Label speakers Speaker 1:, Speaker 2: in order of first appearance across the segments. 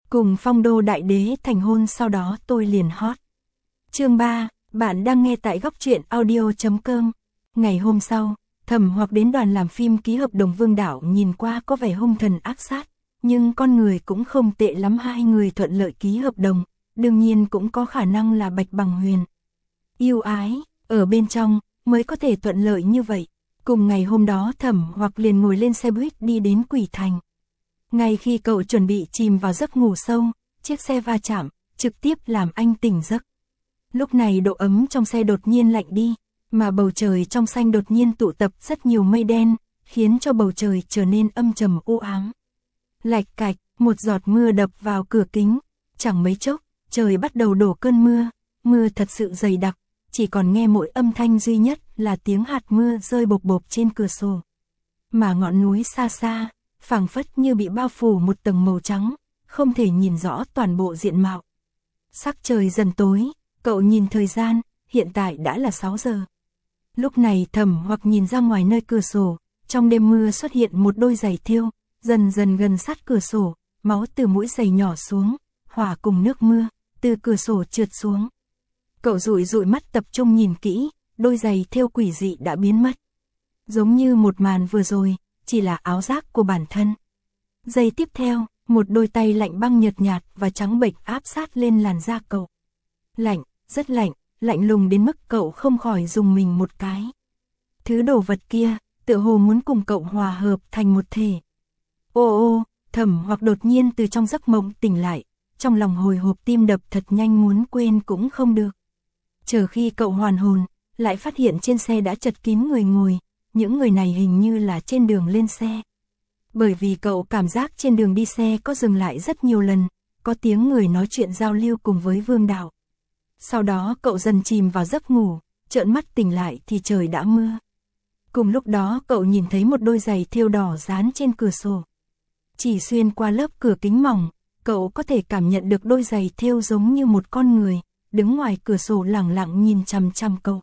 Speaker 1: Cùng Phong Đô đại đế thành hôn sau đó tôi liền hot. Chương 3, bạn đang nghe tại góc truyện audio.com. Ngày hôm sau, Thẩm Hoặc đến đoàn làm phim ký hợp đồng Vương Đạo, nhìn qua có vẻ hung thần ác sát, nhưng con người cũng không tệ lắm. Hai người thuận lợi ký hợp đồng, đương nhiên cũng có khả năng là Bạch Bằng Huyền yêu ái, ở bên trong mới có thể thuận lợi như vậy. Cùng ngày hôm đó Thẩm Hoặc liền ngồi lên xe buýt đi đến Quỷ Thành. Ngay khi cậu chuẩn bị chìm vào giấc ngủ sâu, chiếc xe va chạm, trực tiếp làm anh tỉnh giấc. Lúc này độ ấm trong xe đột nhiên lạnh đi, mà bầu trời trong xanh đột nhiên tụ tập rất nhiều mây đen, khiến cho bầu trời trở nên âm trầm u ám. Lạch cạch, một giọt mưa đập vào cửa kính, chẳng mấy chốc, trời bắt đầu đổ cơn mưa, mưa thật sự dày đặc, chỉ còn nghe mỗi âm thanh duy nhất là tiếng hạt mưa rơi bộp bộp trên cửa sổ. Mà ngọn núi xa xa, phảng phất như bị bao phủ một tầng màu trắng, không thể nhìn rõ toàn bộ diện mạo. Sắc trời dần tối, cậu nhìn thời gian, hiện tại đã là 6 giờ. Lúc này Thẩm Hoặc nhìn ra ngoài nơi cửa sổ, trong đêm mưa xuất hiện một đôi giày thêu, dần dần gần sát cửa sổ, máu từ mũi giày nhỏ xuống, hòa cùng nước mưa, từ cửa sổ trượt xuống. Cậu dụi dụi mắt tập trung nhìn kỹ, đôi giày thêu quỷ dị đã biến mất. Giống như một màn vừa rồi, chỉ là áo giáp của bản thân. Giây tiếp theo, một đôi tay lạnh băng nhợt nhạt và trắng bệch áp sát lên làn da cậu. Lạnh, rất lạnh, lạnh lùng đến mức cậu không khỏi rùng mình một cái. Thứ đồ vật kia, tựa hồ muốn cùng cậu hòa hợp thành một thể. Ô ô, Thẩm Hoặc đột nhiên từ trong giấc mộng tỉnh lại, trong lòng hồi hộp tim đập thật nhanh, muốn quên cũng không được. Chờ khi cậu hoàn hồn, lại phát hiện trên xe đã chật kín người ngồi, những người này hình như là trên đường lên xe. Bởi vì cậu cảm giác trên đường đi xe có dừng lại rất nhiều lần, có tiếng người nói chuyện giao lưu cùng với Vương Đạo. Sau đó cậu dần chìm vào giấc ngủ, trợn mắt tỉnh lại thì trời đã mưa. Cùng lúc đó cậu nhìn thấy một đôi giày thêu đỏ dán trên cửa sổ. Chỉ xuyên qua lớp cửa kính mỏng, cậu có thể cảm nhận được đôi giày thêu giống như một con người, đứng ngoài cửa sổ lẳng lặng nhìn chằm chằm cậu.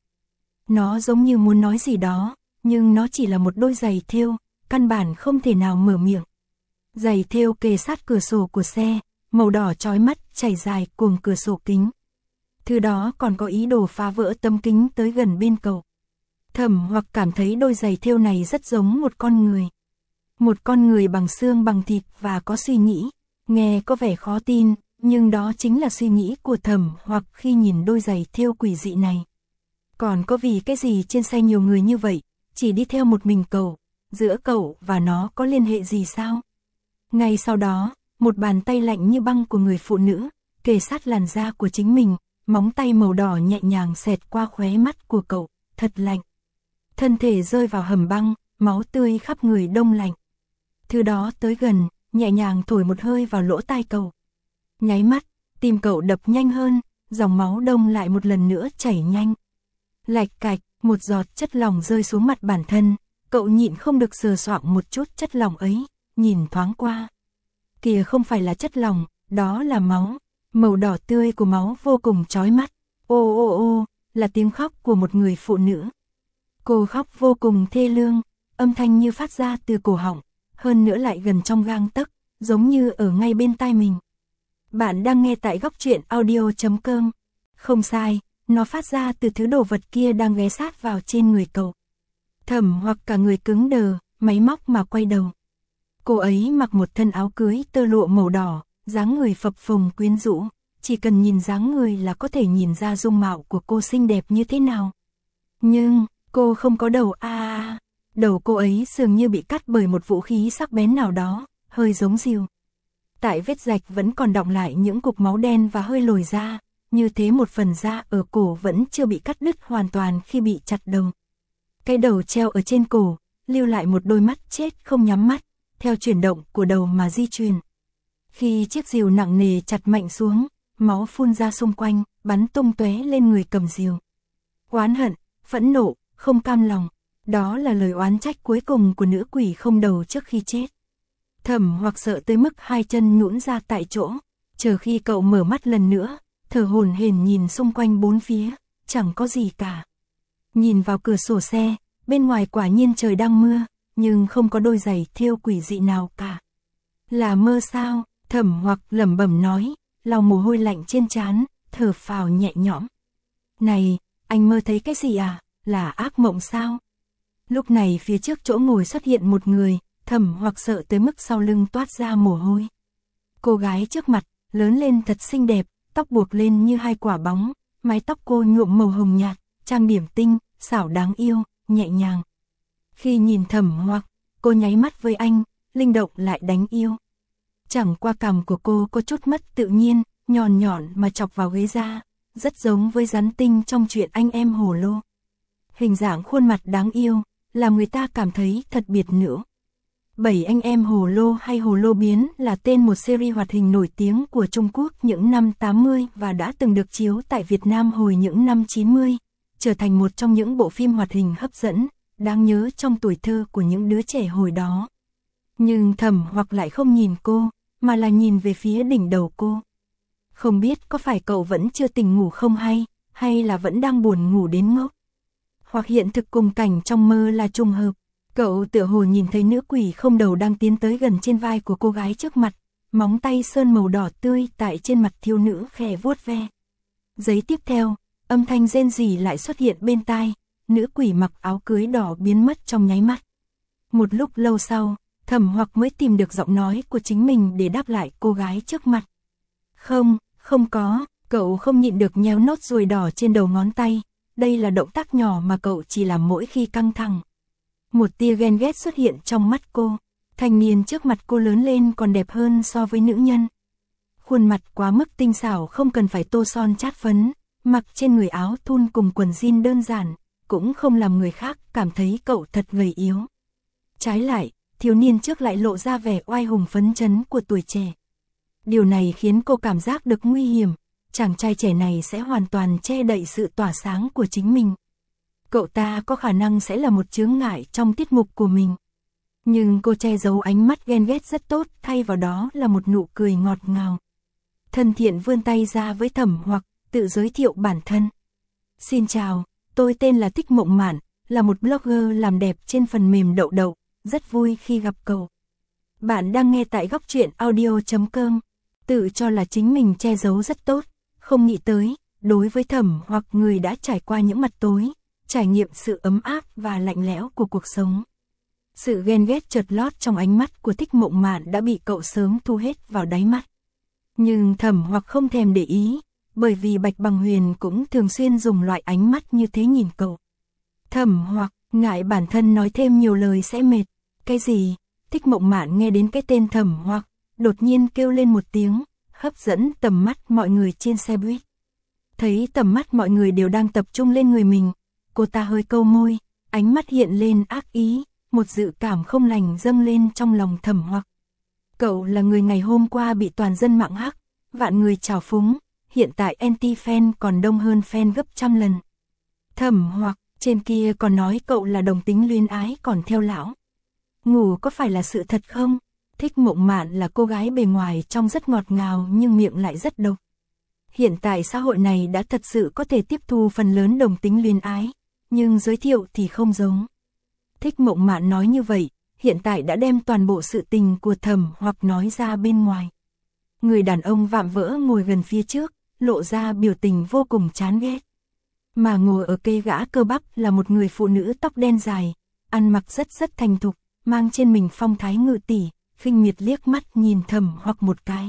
Speaker 1: Nó giống như muốn nói gì đó, nhưng nó chỉ là một đôi giày thêu, căn bản không thể nào mở miệng. Giày thêu kề sát cửa sổ của xe, màu đỏ chói mắt chảy dài cùng cửa sổ kính. Thứ đó còn có ý đồ phá vỡ tấm kính tới gần bên cậu. Thẩm Hoặc cảm thấy đôi giày thêu này rất giống một con người. Một con người bằng xương bằng thịt và có suy nghĩ. Nghe có vẻ khó tin, nhưng đó chính là suy nghĩ của Thẩm Hoặc khi nhìn đôi giày thêu quỷ dị này. Còn có vì cái gì trên xe nhiều người như vậy, chỉ đi theo một mình cậu, giữa cậu và nó có liên hệ gì sao? Ngay sau đó, một bàn tay lạnh như băng của người phụ nữ, kề sát làn da của chính mình, móng tay màu đỏ nhẹ nhàng xẹt qua khóe mắt của cậu, thật lạnh. Thân thể rơi vào hầm băng, máu tươi khắp người đông lạnh. Thứ đó tới gần, nhẹ nhàng thổi một hơi vào lỗ tai cậu. Nháy mắt, tim cậu đập nhanh hơn, dòng máu đông lại một lần nữa chảy nhanh. Lạch cạch, một giọt chất lỏng rơi xuống mặt bản thân, cậu nhịn không được sờ soạng một chút chất lỏng ấy, nhìn thoáng qua. Kìa, không phải là chất lỏng, đó là máu, màu đỏ tươi của máu vô cùng chói mắt. Ô ô ô, là tiếng khóc của một người phụ nữ. Cô khóc vô cùng thê lương, âm thanh như phát ra từ cổ họng, hơn nữa lại gần trong gang tấc, giống như ở ngay bên tai mình. Bạn đang nghe tại góc truyện audio.com. Không sai, nó phát ra từ thứ đồ vật kia đang ghé sát vào trên người cậu. Thẩm Hoặc cả người cứng đờ, máy móc mà quay đầu. Cô ấy mặc một thân áo cưới tơ lụa màu đỏ, dáng người phập phồng quyến rũ, chỉ cần nhìn dáng người là có thể nhìn ra dung mạo của cô xinh đẹp như thế nào. Nhưng, cô không có đầu đầu cô ấy dường như bị cắt bởi một vũ khí sắc bén nào đó, hơi giống rìu. Tại vết rạch vẫn còn đọng lại những cục máu đen và hơi lồi ra, như thế một phần da ở cổ vẫn chưa bị cắt đứt hoàn toàn khi bị chặt đầu. Cái đầu treo ở trên cổ, lưu lại một đôi mắt chết không nhắm mắt, theo chuyển động của đầu mà di chuyển. Khi chiếc rìu nặng nề chặt mạnh xuống, máu phun ra xung quanh, bắn tung tóe lên người cầm rìu. Oán hận, phẫn nộ, không cam lòng, đó là lời oán trách cuối cùng của nữ quỷ không đầu trước khi chết. Thẩm Hoặc sợ tới mức hai chân nhũn ra tại chỗ, chờ khi cậu mở mắt lần nữa, thở hổn hển nhìn xung quanh bốn phía, chẳng có gì cả. Nhìn vào cửa sổ xe, bên ngoài quả nhiên trời đang mưa, nhưng không có đôi giày thêu quỷ dị nào cả. Là mơ sao? Thẩm Hoặc lẩm bẩm nói, lau mồ hôi lạnh trên trán, thở phào nhẹ nhõm. Này, anh mơ thấy cái gì à, là ác mộng sao? Lúc này phía trước chỗ ngồi xuất hiện một người, Thẩm Hoặc sợ tới mức sau lưng toát ra mồ hôi. Cô gái trước mặt, lớn lên thật xinh đẹp, tóc buộc lên như hai quả bóng, mái tóc cô nhuộm màu hồng nhạt, trang điểm tinh, xảo đáng yêu, nhẹ nhàng. Khi nhìn Thẩm Hoặc, cô nháy mắt với anh, linh động lại đánh yêu. Chẳng qua cằm của cô có chút mất tự nhiên, nhọn nhọn mà chọc vào ghế da, rất giống với rắn tinh trong chuyện Anh Em Hồ Lô. Hình dạng khuôn mặt đáng yêu, làm người ta cảm thấy thật biệt nữ. 7 Anh Em Hồ Lô hay Hồ Lô Biến là tên một series hoạt hình nổi tiếng của Trung Quốc những năm 80 và đã từng được chiếu tại Việt Nam hồi những năm 90, trở thành một trong những bộ phim hoạt hình hấp dẫn, đáng nhớ trong tuổi thơ của những đứa trẻ hồi đó. Nhưng Thẩm Hoặc lại không nhìn cô, mà là nhìn về phía đỉnh đầu cô. Không biết có phải cậu vẫn chưa tỉnh ngủ không hay là vẫn đang buồn ngủ đến ngốc. Hoặc hiện thực cùng cảnh trong mơ là trùng hợp. Cậu tựa hồ nhìn thấy nữ quỷ không đầu đang tiến tới gần trên vai của cô gái trước mặt, móng tay sơn màu đỏ tươi tại trên mặt thiếu nữ khẽ vuốt ve. Giây tiếp theo, âm thanh rên rỉ lại xuất hiện bên tai, nữ quỷ mặc áo cưới đỏ biến mất trong nháy mắt. Một lúc lâu sau, Thẩm Hoặc mới tìm được giọng nói của chính mình để đáp lại cô gái trước mặt. Không có, cậu không nhịn được nhéo nốt ruồi đỏ trên đầu ngón tay, đây là động tác nhỏ mà cậu chỉ làm mỗi khi căng thẳng. Một tia ghen ghét xuất hiện trong mắt cô, thanh niên trước mặt cô lớn lên còn đẹp hơn so với nữ nhân. Khuôn mặt quá mức tinh xảo không cần phải tô son chát phấn, mặc trên người áo thun cùng quần jean đơn giản, cũng không làm người khác cảm thấy cậu thật gầy yếu. Trái lại, thiếu niên trước lại lộ ra vẻ oai hùng phấn chấn của tuổi trẻ. Điều này khiến cô cảm giác được nguy hiểm, chàng trai trẻ này sẽ hoàn toàn che đậy sự tỏa sáng của chính mình. Cậu ta có khả năng sẽ là một chướng ngại trong tiết mục của mình. Nhưng cô che giấu ánh mắt ghen ghét rất tốt, thay vào đó là một nụ cười ngọt ngào. Thân thiện vươn tay ra với Thẩm Hoặc, tự giới thiệu bản thân. Xin chào, tôi tên là Thích Mộng Mạn, là một blogger làm đẹp trên phần mềm Đậu Đậu, rất vui khi gặp cậu. Bạn đang nghe tại góc truyện audio.com. Tự cho là chính mình che giấu rất tốt, không nghĩ tới, đối với Thẩm Hoặc người đã trải qua những mặt tối, trải nghiệm sự ấm áp và lạnh lẽo của cuộc sống. Sự ghen ghét chợt lót trong ánh mắt của Thích Mộng Mạn đã bị cậu sớm thu hết vào đáy mắt. Nhưng Thẩm Hoặc không thèm để ý, bởi vì Bạch Bằng Huyền cũng thường xuyên dùng loại ánh mắt như thế nhìn cậu. Thẩm Hoặc ngại bản thân nói thêm nhiều lời sẽ mệt. Cái gì? Thích Mộng Mạn nghe đến cái tên Thẩm Hoặc, đột nhiên kêu lên một tiếng, hấp dẫn tầm mắt mọi người trên xe buýt. Thấy tầm mắt mọi người đều đang tập trung lên người mình, cô ta hơi cau môi, ánh mắt hiện lên ác ý, một dự cảm không lành dâng lên trong lòng Thẩm Hoặc. Cậu là người ngày hôm qua bị toàn dân mạng hắc, vạn người trào phúng, hiện tại anti-fan còn đông hơn fan gấp trăm lần. Thẩm Hoặc, trên kia còn nói cậu là đồng tính luyến ái còn theo lão. Ngủ có phải là sự thật không? Thích Mộng Mạn là cô gái bề ngoài trông rất ngọt ngào nhưng miệng lại rất độc. Hiện tại xã hội này đã thật sự có thể tiếp thu phần lớn đồng tính luyến ái, nhưng giới thiệu thì không giống. Thích Mộng Mạn nói như vậy, hiện tại đã đem toàn bộ sự tình của Thẩm Hoặc nói ra bên ngoài. Người đàn ông vạm vỡ ngồi gần phía trước, lộ ra biểu tình vô cùng chán ghét. Mà ngồi ở cây gã cơ bắp là một người phụ nữ tóc đen dài, ăn mặc rất thành thục, mang trên mình phong thái ngự tỷ, khinh miệt liếc mắt nhìn Thẩm Hoặc một cái.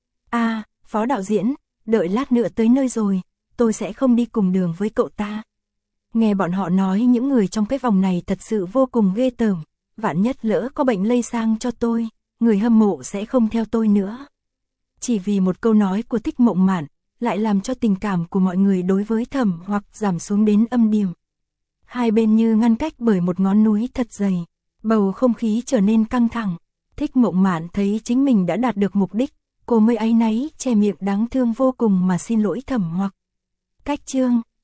Speaker 1: Phó đạo diễn, đợi lát nữa tới nơi rồi, tôi sẽ không đi cùng đường với cậu ta. Nghe bọn họ nói những người trong cái vòng này thật sự vô cùng ghê tởm, vạn nhất lỡ có bệnh lây sang cho tôi, người hâm mộ sẽ không theo tôi nữa. Chỉ vì một câu nói của Thích Mộng Mạn, lại làm cho tình cảm của mọi người đối với Thẩm Hoặc giảm xuống đến âm điểm. Hai bên như ngăn cách bởi một ngọn núi thật dày, bầu không khí trở nên căng thẳng. Thích Mộng Mạn thấy chính mình đã đạt được mục đích, cô mới áy náy che miệng đáng thương vô cùng mà xin lỗi Thẩm Hoặc. Cách chương